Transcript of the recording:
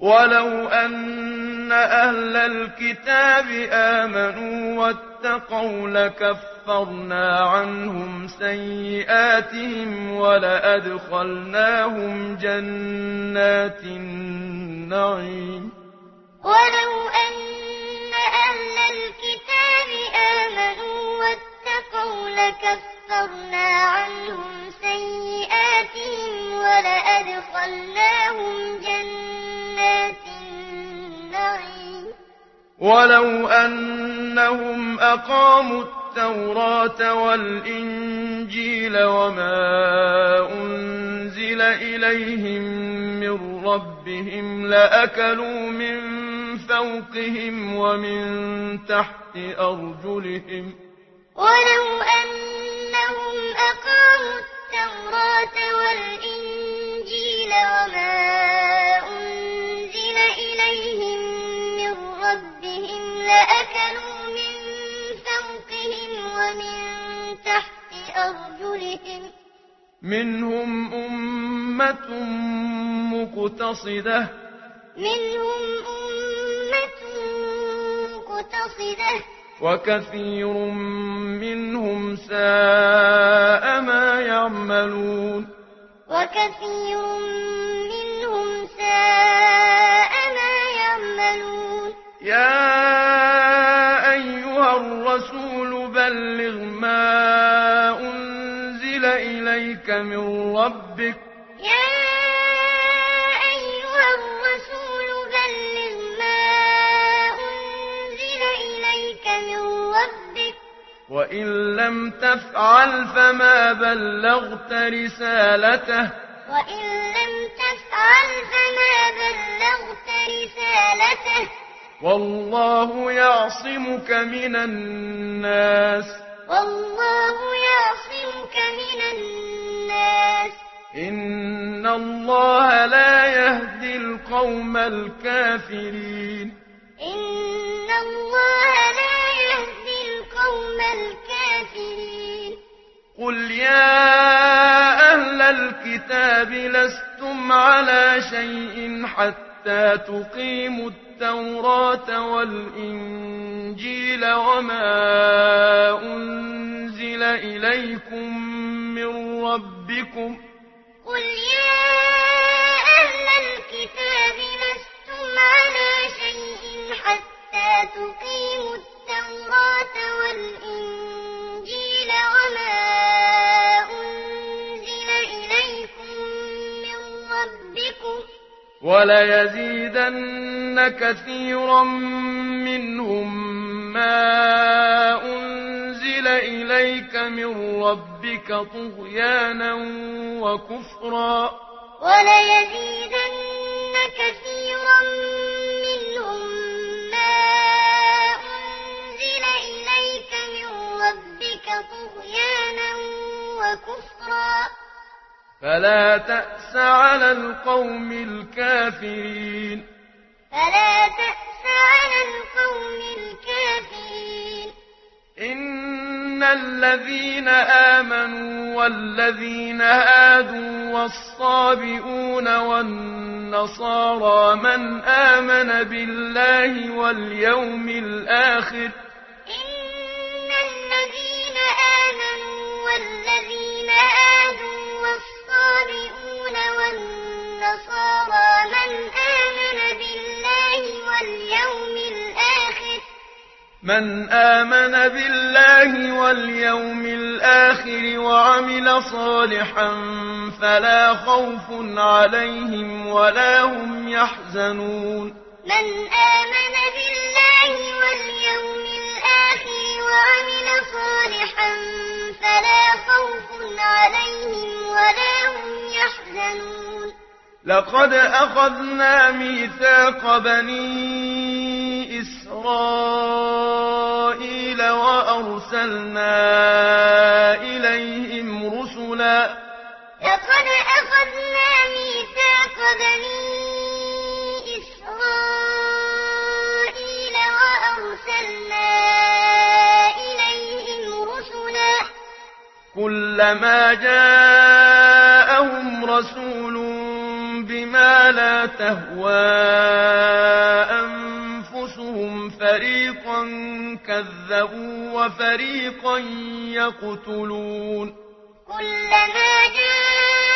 ولو أن أهل الكتاب آمنوا واتقوا لكفرنا عنهم سيئاتهم ولأدخلناهم جنات النعيم ولو أن أهل الكتاب آمنوا واتقوا لكفرنا عنهم سيئاتهم ولأدخلناهم جنات النعيم ولو أنهم أقاموا التوراة والإنجيل وما أنزل إليهم من ربهم لأكلوا من فوقهم ومن تحت أرجلهم ولو أنهم أقاموا التوراة والإنجيل وما أنزل إليهم من ربهم لأكلوا من فوقهم ومن تحت أرجلهم منهم أمة مقتصدة وكثير منهم ساء ما يعملون يا أيها الرسول بلغ ما أنزل إليك من ربك وإن لم تفعل فما بلغت رسالته والله يعصمك من الناس إن الله لا يهدي القوم الكافرين قل يا أهل الكتاب لستم على شيء حتى تقيموا التوراة والإنجيل وما أنزل إليكم من ربكم قل يا أهل الكتاب لستم على شيء حتى تقيموا التوراة والإنجيل وما أنزل إليكم من ربكم وليزيدن كثيرا منهم ما أنزل إليك من ربك طغيانا وكفرا وليزيدن كثيرا منهم ما أنزل إليك من ربك طغيانا وكفرا فلا تأس على القوم الكافرين إن الذين آمنوا والذين هادوا والصابئون والنصارى من آمن بالله واليوم الآخر إن الذين آمنوا والذين هادوا والصابئون والنصارى من آمن بالله واليوم الآخر وعمل صالحا فلا خوف عليهم ولا هم يحزنون من آمن بالله واليوم الآخر وعمل صالحا فلا خوف عليهم ولا هم يحزنون لقد أخذنا ميثاق بني إسرائيل وأرسلنا إليهم رسلا لقد أخذنا ميثاق بني إسرائيل وأرسلنا إليهم رسلا كلما جاءهم رسول بما ما لا تهوى أنفسهم فريقا كذبوا وفريقا يقتلون كلما جاء